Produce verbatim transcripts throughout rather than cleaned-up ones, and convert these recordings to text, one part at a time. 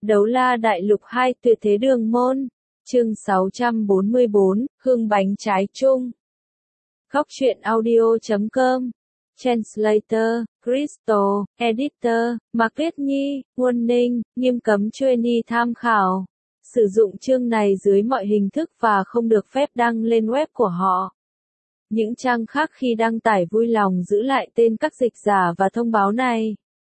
Đấu La Đại Lục hai Tuyệt Thế Đường Môn, chương sáu trăm bốn mươi bốn, Hương Bánh Trái Chung. Góc truyện audio chấm com, Translator, Crystal, Editor, Mạc Tuyết Nhi, Warning, nghiêm cấm trainee tham khảo. Sử dụng chương này dưới mọi hình thức và không được phép đăng lên web của họ. Những trang khác khi đăng tải vui lòng giữ lại tên các dịch giả và thông báo này.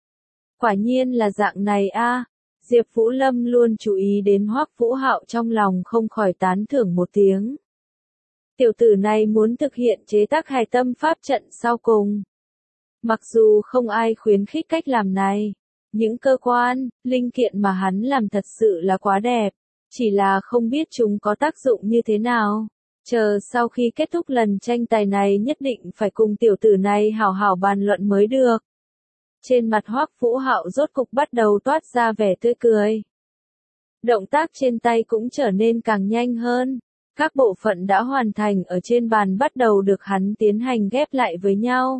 Quả nhiên là dạng này a. À. Diệp Vũ Lâm luôn chú ý đến Hoắc Vũ Hạo, trong lòng không khỏi tán thưởng một tiếng. Tiểu tử này muốn thực hiện chế tác hài tâm pháp trận sau cùng. Mặc dù không ai khuyến khích cách làm này, những cơ quan, linh kiện mà hắn làm thật sự là quá đẹp, chỉ là không biết chúng có tác dụng như thế nào. Chờ sau khi kết thúc lần tranh tài này nhất định phải cùng tiểu tử này hảo hảo bàn luận mới được. Trên mặt Hoắc Vũ Hạo rốt cục bắt đầu toát ra vẻ tươi cười. Động tác trên tay cũng trở nên càng nhanh hơn. Các bộ phận đã hoàn thành ở trên bàn bắt đầu được hắn tiến hành ghép lại với nhau.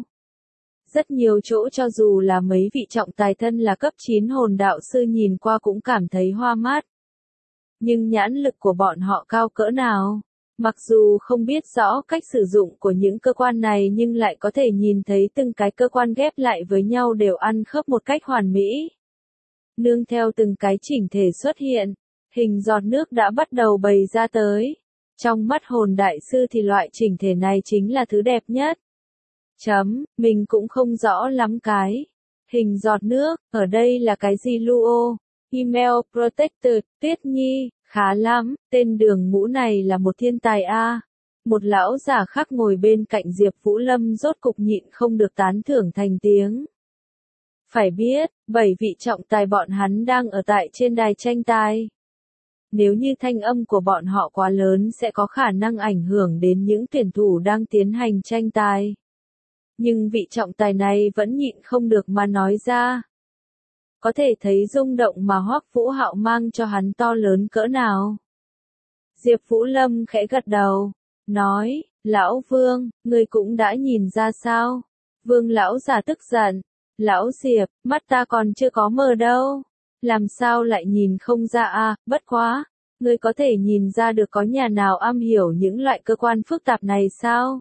Rất nhiều chỗ cho dù là mấy vị trọng tài thân là cấp chín hồn đạo sư nhìn qua cũng cảm thấy hoa mắt. Nhưng nhãn lực của bọn họ cao cỡ nào? Mặc dù không biết rõ cách sử dụng của những cơ quan này nhưng lại có thể nhìn thấy từng cái cơ quan ghép lại với nhau đều ăn khớp một cách hoàn mỹ. Nương theo từng cái chỉnh thể xuất hiện, hình giọt nước đã bắt đầu bày ra tới. Trong mắt hồn đại sư thì loại chỉnh thể này chính là thứ đẹp nhất. Chấm, mình cũng không rõ lắm cái. Hình giọt nước, ở đây là cái gì Luo? Email Protector, Tiết Nhi. Khá lắm, tên Đường Ngũ này là một thiên tài a. À. Một lão già khác ngồi bên cạnh Diệp Vũ Lâm rốt cục nhịn không được tán thưởng thành tiếng. Phải biết, bảy vị trọng tài bọn hắn đang ở tại trên đài tranh tài. Nếu như thanh âm của bọn họ quá lớn sẽ có khả năng ảnh hưởng đến những tuyển thủ đang tiến hành tranh tài. Nhưng vị trọng tài này vẫn nhịn không được mà nói ra. Có thể thấy rung động mà Hoắc Vũ Hạo mang cho hắn to lớn cỡ nào. Diệp Vũ Lâm khẽ gật đầu, nói, Lão Vương, ngươi cũng đã nhìn ra sao? Vương lão già tức giận, Lão Diệp, mắt ta còn chưa có mờ đâu. Làm sao lại nhìn không ra à, bất quá, ngươi có thể nhìn ra được có nhà nào am hiểu những loại cơ quan phức tạp này sao?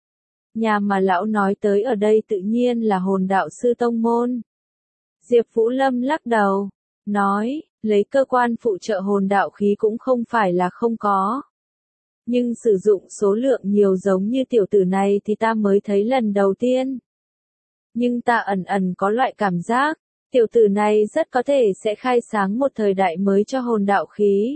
Nhà mà lão nói tới ở đây tự nhiên là hồn đạo sư tông môn. Diệp Vũ Lâm lắc đầu, nói, lấy cơ quan phụ trợ hồn đạo khí cũng không phải là không có. Nhưng sử dụng số lượng nhiều giống như tiểu tử này thì ta mới thấy lần đầu tiên. Nhưng ta ẩn ẩn có loại cảm giác, tiểu tử này rất có thể sẽ khai sáng một thời đại mới cho hồn đạo khí.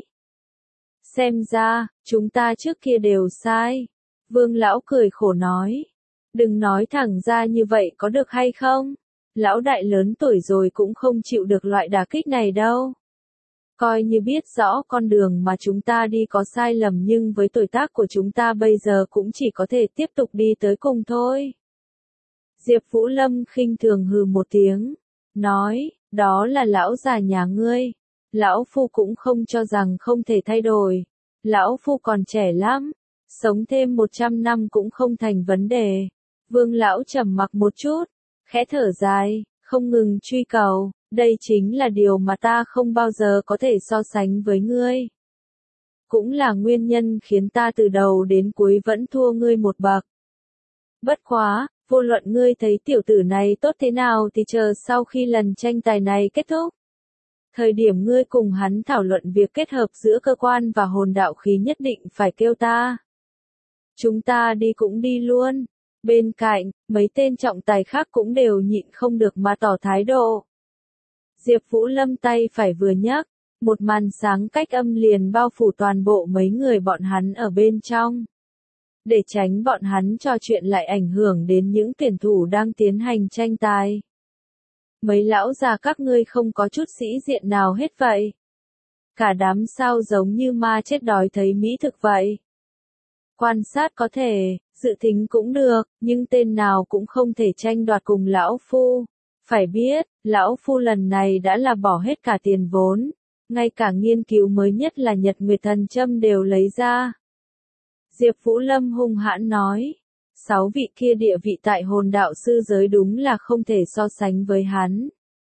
Xem ra, chúng ta trước kia đều sai. Vương lão cười khổ nói, đừng nói thẳng ra như vậy có được hay không? Lão đại lớn tuổi rồi cũng không chịu được loại đả kích này đâu. Coi như biết rõ con đường mà chúng ta đi có sai lầm nhưng với tuổi tác của chúng ta bây giờ cũng chỉ có thể tiếp tục đi tới cùng thôi. Diệp Vũ Lâm khinh thường hừ một tiếng, nói, đó là lão già nhà ngươi. Lão Phu cũng không cho rằng không thể thay đổi. Lão Phu còn trẻ lắm, sống thêm một trăm năm cũng không thành vấn đề. Vương lão trầm mặc một chút, khẽ thở dài, không ngừng truy cầu, đây chính là điều mà ta không bao giờ có thể so sánh với ngươi. Cũng là nguyên nhân khiến ta từ đầu đến cuối vẫn thua ngươi một bậc. Bất quá, vô luận ngươi thấy tiểu tử này tốt thế nào thì chờ sau khi lần tranh tài này kết thúc. Thời điểm ngươi cùng hắn thảo luận việc kết hợp giữa cơ quan và hồn đạo khí nhất định phải kêu ta. Chúng ta đi cũng đi luôn. Bên cạnh, mấy tên trọng tài khác cũng đều nhịn không được mà tỏ thái độ. Diệp Vũ Lâm tay phải vừa nhấc, một màn sáng cách âm liền bao phủ toàn bộ mấy người bọn hắn ở bên trong. Để tránh bọn hắn trò chuyện lại ảnh hưởng đến những tuyển thủ đang tiến hành tranh tài. Mấy lão già các ngươi không có chút sĩ diện nào hết vậy. Cả đám sao giống như ma chết đói thấy mỹ thực vậy. Quan sát có thể, dự tính cũng được, nhưng tên nào cũng không thể tranh đoạt cùng Lão Phu. Phải biết, Lão Phu lần này đã là bỏ hết cả tiền vốn, ngay cả nghiên cứu mới nhất là Nhật Nguyệt Thần Châm đều lấy ra. Diệp Vũ Lâm hung hãn nói, sáu vị kia địa vị tại hồn đạo sư giới đúng là không thể so sánh với hắn.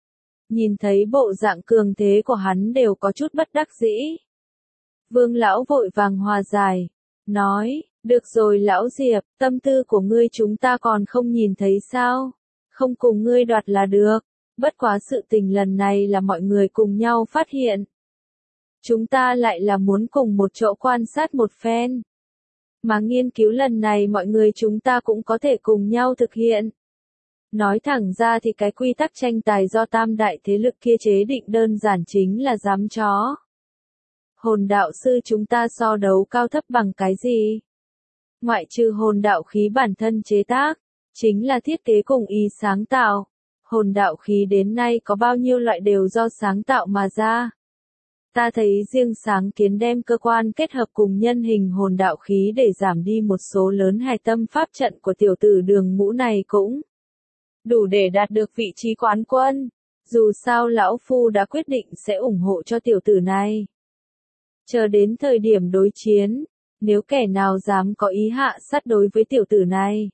Nhìn thấy bộ dạng cường thế của hắn đều có chút bất đắc dĩ. Vương lão vội vàng hòa giải, nói, được rồi lão Diệp, tâm tư của ngươi chúng ta còn không nhìn thấy sao, không cùng ngươi đoạt là được, bất quá sự tình lần này là mọi người cùng nhau phát hiện. Chúng ta lại là muốn cùng một chỗ quan sát một phen. Mà nghiên cứu lần này mọi người chúng ta cũng có thể cùng nhau thực hiện. Nói thẳng ra thì cái quy tắc tranh tài do tam đại thế lực kia chế định đơn giản chính là giám chó. Hồn đạo sư chúng ta so đấu cao thấp bằng cái gì? Ngoại trừ hồn đạo khí bản thân chế tác, chính là thiết kế cùng ý sáng tạo. Hồn đạo khí đến nay có bao nhiêu loại đều do sáng tạo mà ra. Ta thấy riêng sáng kiến đem cơ quan kết hợp cùng nhân hình hồn đạo khí để giảm đi một số lớn hài tâm pháp trận của tiểu tử Đường Ngũ này cũng đủ để đạt được vị trí quán quân. Dù sao lão phu đã quyết định sẽ ủng hộ cho tiểu tử này. Chờ đến thời điểm đối chiến, nếu kẻ nào dám có ý hạ sát đối với tiểu tử này.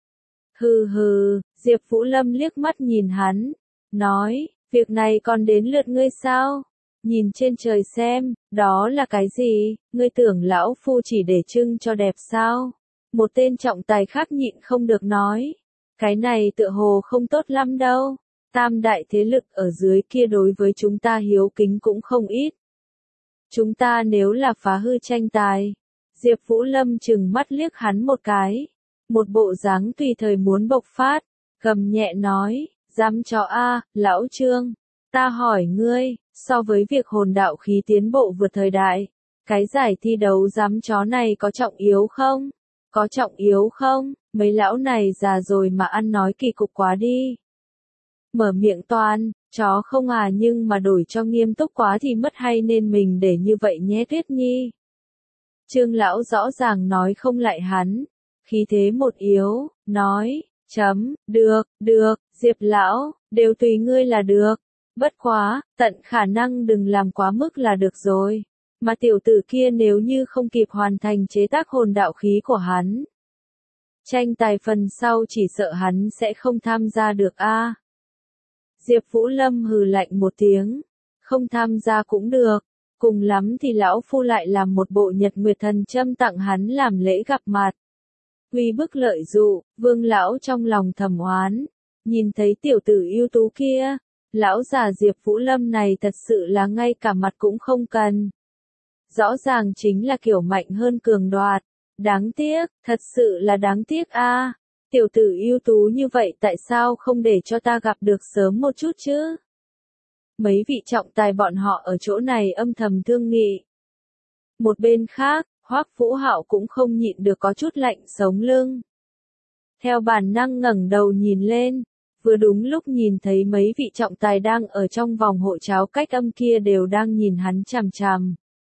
Hừ hừ, Diệp Vũ Lâm liếc mắt nhìn hắn, nói, việc này còn đến lượt ngươi sao? Nhìn trên trời xem, đó là cái gì, ngươi tưởng lão phu chỉ để trưng cho đẹp sao? Một tên trọng tài khác nhịn không được nói, cái này tựa hồ không tốt lắm đâu, tam đại thế lực ở dưới kia đối với chúng ta hiếu kính cũng không ít. Chúng ta nếu là phá hư tranh tài, Diệp Vũ Lâm chừng mắt liếc hắn một cái, một bộ dáng tùy thời muốn bộc phát, gầm nhẹ nói, dám chó a, lão Trương, ta hỏi ngươi, so với việc hồn đạo khí tiến bộ vượt thời đại, cái giải thi đấu dám chó này có trọng yếu không? Có trọng yếu không? Mấy lão này già rồi mà ăn nói kỳ cục quá đi. Mở miệng toan, chó không à, nhưng mà đổi cho nghiêm túc quá thì mất hay nên mình để như vậy nhé Tuyết Nhi. Trương lão rõ ràng nói không lại hắn, khí thế một yếu, nói, chấm, được, được, Diệp lão, đều tùy ngươi là được, bất quá, tận khả năng đừng làm quá mức là được rồi, mà tiểu tử kia nếu như không kịp hoàn thành chế tác hồn đạo khí của hắn. Tranh tài phần sau chỉ sợ hắn sẽ không tham gia được a. Diệp Vũ Lâm hừ lạnh một tiếng, không tham gia cũng được, cùng lắm thì lão phu lại làm một bộ Nhật Nguyệt Thần Châm tặng hắn làm lễ gặp mặt. Uy bức lợi dụ, Vương lão trong lòng thầm oán, nhìn thấy tiểu tử ưu tú kia, lão già Diệp Vũ Lâm này thật sự là ngay cả mặt cũng không cần. Rõ ràng chính là kiểu mạnh hơn cường đoạt, đáng tiếc, thật sự là đáng tiếc a. Tiểu tử ưu tú như vậy tại sao không để cho ta gặp được sớm một chút chứ? Mấy vị trọng tài bọn họ ở chỗ này âm thầm thương nghị. Một bên khác, Hoắc Vũ Hạo cũng không nhịn được có chút lạnh sống lưng. Theo bản năng ngẩng đầu nhìn lên, vừa đúng lúc nhìn thấy mấy vị trọng tài đang ở trong vòng hộ cháo cách âm kia đều đang nhìn hắn chằm chằm.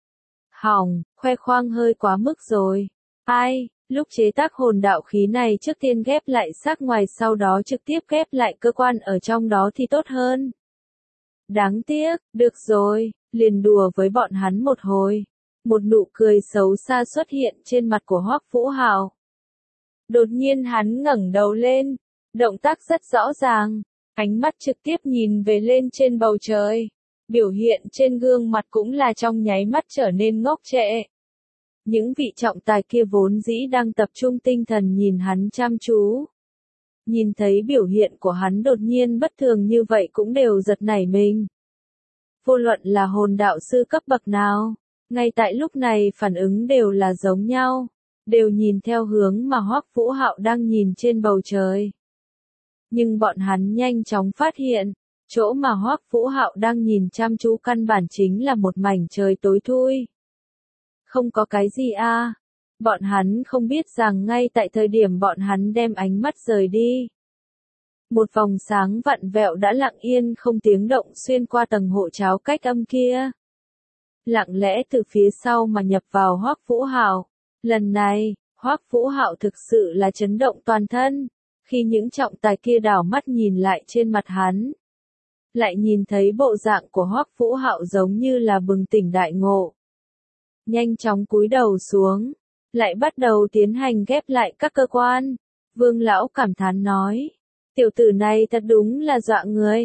Hỏng, khoe khoang hơi quá mức rồi. Ai, lúc chế tác hồn đạo khí này trước tiên ghép lại xác ngoài sau đó trực tiếp ghép lại cơ quan ở trong đó thì tốt hơn. Đáng tiếc, được rồi, liền đùa với bọn hắn một hồi. Một nụ cười xấu xa xuất hiện trên mặt của Hoắc Vũ Hạo. Đột nhiên hắn ngẩng đầu lên, động tác rất rõ ràng, ánh mắt trực tiếp nhìn về lên trên bầu trời. Biểu hiện trên gương mặt cũng là trong nháy mắt trở nên ngốc trệ. Những vị trọng tài kia vốn dĩ đang tập trung tinh thần nhìn hắn chăm chú. Nhìn thấy biểu hiện của hắn đột nhiên bất thường như vậy cũng đều giật nảy mình. Vô luận là hồn đạo sư cấp bậc nào, ngay tại lúc này phản ứng đều là giống nhau, đều nhìn theo hướng mà Hoắc Vũ Hạo đang nhìn trên bầu trời. Nhưng bọn hắn nhanh chóng phát hiện, chỗ mà Hoắc Vũ Hạo đang nhìn chăm chú căn bản chính là một mảnh trời tối thui. Không có cái gì a. À. Bọn hắn không biết rằng ngay tại thời điểm bọn hắn đem ánh mắt rời đi, một vòng sáng vặn vẹo đã lặng yên không tiếng động xuyên qua tầng hộ cháo cách âm kia. Lặng lẽ từ phía sau mà nhập vào Hoắc Vũ Hạo. Lần này, Hoắc Vũ Hạo thực sự là chấn động toàn thân, khi những trọng tài kia đảo mắt nhìn lại trên mặt hắn. Lại nhìn thấy bộ dạng của Hoắc Vũ Hạo giống như là bừng tỉnh đại ngộ. Nhanh chóng cúi đầu xuống, lại bắt đầu tiến hành ghép lại các cơ quan. Vương lão cảm thán nói, tiểu tử này thật đúng là dọa người.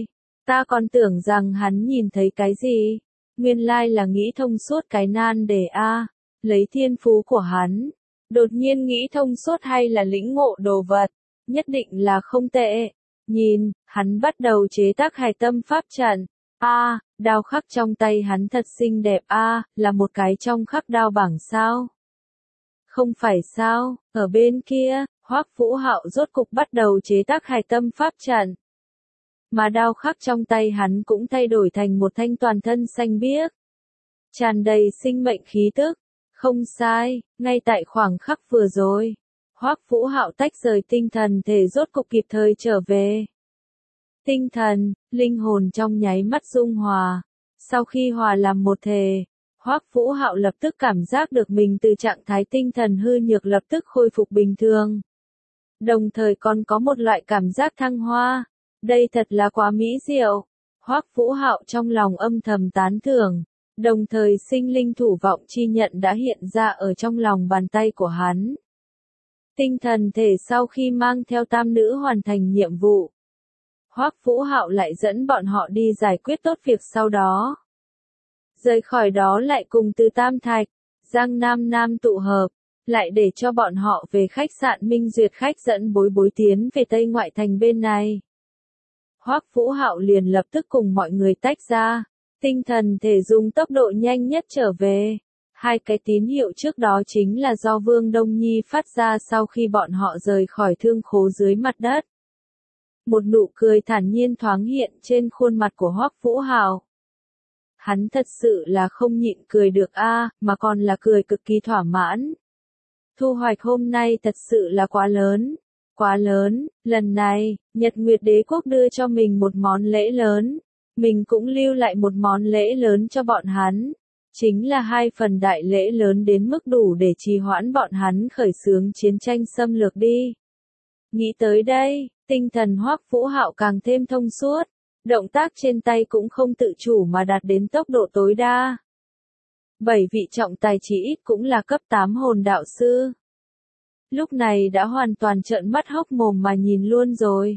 Ta còn tưởng rằng hắn nhìn thấy cái gì. Nguyên lai là nghĩ thông suốt cái nan đề a, lấy thiên phú của hắn. Đột nhiên nghĩ thông suốt hay là lĩnh ngộ đồ vật, nhất định là không tệ. Nhìn, hắn bắt đầu chế tác hài tâm pháp trận. A, à, đao khắc trong tay hắn thật xinh đẹp a, à, là một cái trong khắc đao bảng sao? Không phải sao, ở bên kia, Hoắc Vũ Hạo rốt cục bắt đầu chế tác hài tâm pháp trận. Mà đao khắc trong tay hắn cũng thay đổi thành một thanh toàn thân xanh biếc, tràn đầy sinh mệnh khí tức. Không sai, ngay tại khoảng khắc vừa rồi, Hoắc Vũ Hạo tách rời tinh thần thể rốt cục kịp thời trở về. Tinh thần, linh hồn trong nháy mắt dung hòa. Sau khi hòa làm một thể, Hoắc Vũ Hạo lập tức cảm giác được mình từ trạng thái tinh thần hư nhược lập tức khôi phục bình thường. Đồng thời còn có một loại cảm giác thăng hoa. Đây thật là quá mỹ diệu. Hoắc Vũ Hạo trong lòng âm thầm tán thưởng. Đồng thời sinh linh thủ vọng chi nhận đã hiện ra ở trong lòng bàn tay của hắn. Tinh thần thể sau khi mang theo tam nữ hoàn thành nhiệm vụ, Hoắc Vũ Hạo lại dẫn bọn họ đi giải quyết tốt việc sau đó. Rời khỏi đó lại cùng từ Tam Thạch, Giang Nam Nam tụ hợp, lại để cho bọn họ về khách sạn Minh Duyệt khách dẫn Bối Bối tiến về Tây Ngoại Thành bên này. Hoắc Vũ Hạo liền lập tức cùng mọi người tách ra, tinh thần thể dùng tốc độ nhanh nhất trở về. Hai cái tín hiệu trước đó chính là do Vương Đông Nhi phát ra sau khi bọn họ rời khỏi thương khố dưới mặt đất. Một nụ cười thản nhiên thoáng hiện trên khuôn mặt của Hoắc Vũ Hạo. Hắn thật sự là không nhịn cười được a, à, mà còn là cười cực kỳ thỏa mãn. Thu hoạch hôm nay thật sự là quá lớn, quá lớn, lần này, Nhật Nguyệt Đế Quốc đưa cho mình một món lễ lớn, mình cũng lưu lại một món lễ lớn cho bọn hắn. Chính là hai phần đại lễ lớn đến mức đủ để trì hoãn bọn hắn khởi xướng chiến tranh xâm lược đi. Nghĩ tới đây, tinh thần Hoắc Vũ Hạo càng thêm thông suốt, động tác trên tay cũng không tự chủ mà đạt đến tốc độ tối đa. Bảy vị trọng tài chỉ ít cũng là cấp tám hồn đạo sư. Lúc này đã hoàn toàn trợn mắt hốc mồm mà nhìn luôn rồi.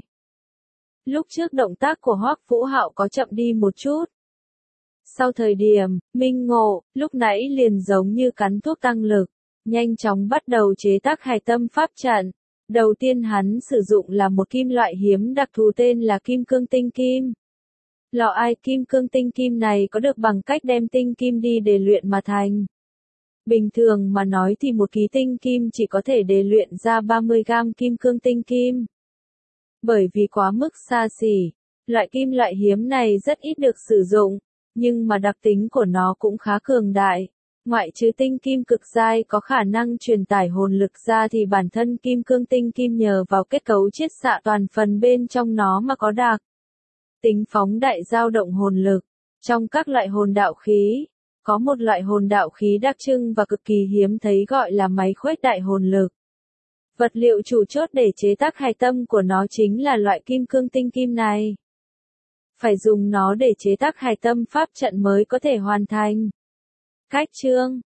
Lúc trước động tác của Hoắc Vũ Hạo có chậm đi một chút. Sau thời điểm, minh ngộ, lúc nãy liền giống như cắn thuốc tăng lực, nhanh chóng bắt đầu chế tác hài tâm pháp trận. Đầu tiên hắn sử dụng là một kim loại hiếm đặc thù tên là kim cương tinh kim. Lò ai kim cương tinh kim này có được bằng cách đem tinh kim đi để luyện mà thành. Bình thường mà nói thì một ký tinh kim chỉ có thể để luyện ra ba mươi gam kim cương tinh kim. Bởi vì quá mức xa xỉ, loại kim loại hiếm này rất ít được sử dụng, nhưng mà đặc tính của nó cũng khá cường đại. Ngoại trừ tinh kim cực giai có khả năng truyền tải hồn lực ra thì bản thân kim cương tinh kim nhờ vào kết cấu chiết xạ toàn phần bên trong nó mà có đặc tính phóng đại dao động hồn lực. Trong các loại hồn đạo khí, có một loại hồn đạo khí đặc trưng và cực kỳ hiếm thấy gọi là máy khuếch đại hồn lực. Vật liệu chủ chốt để chế tác hài tâm của nó chính là loại kim cương tinh kim này. Phải dùng nó để chế tác hài tâm pháp trận mới có thể hoàn thành. Cách chương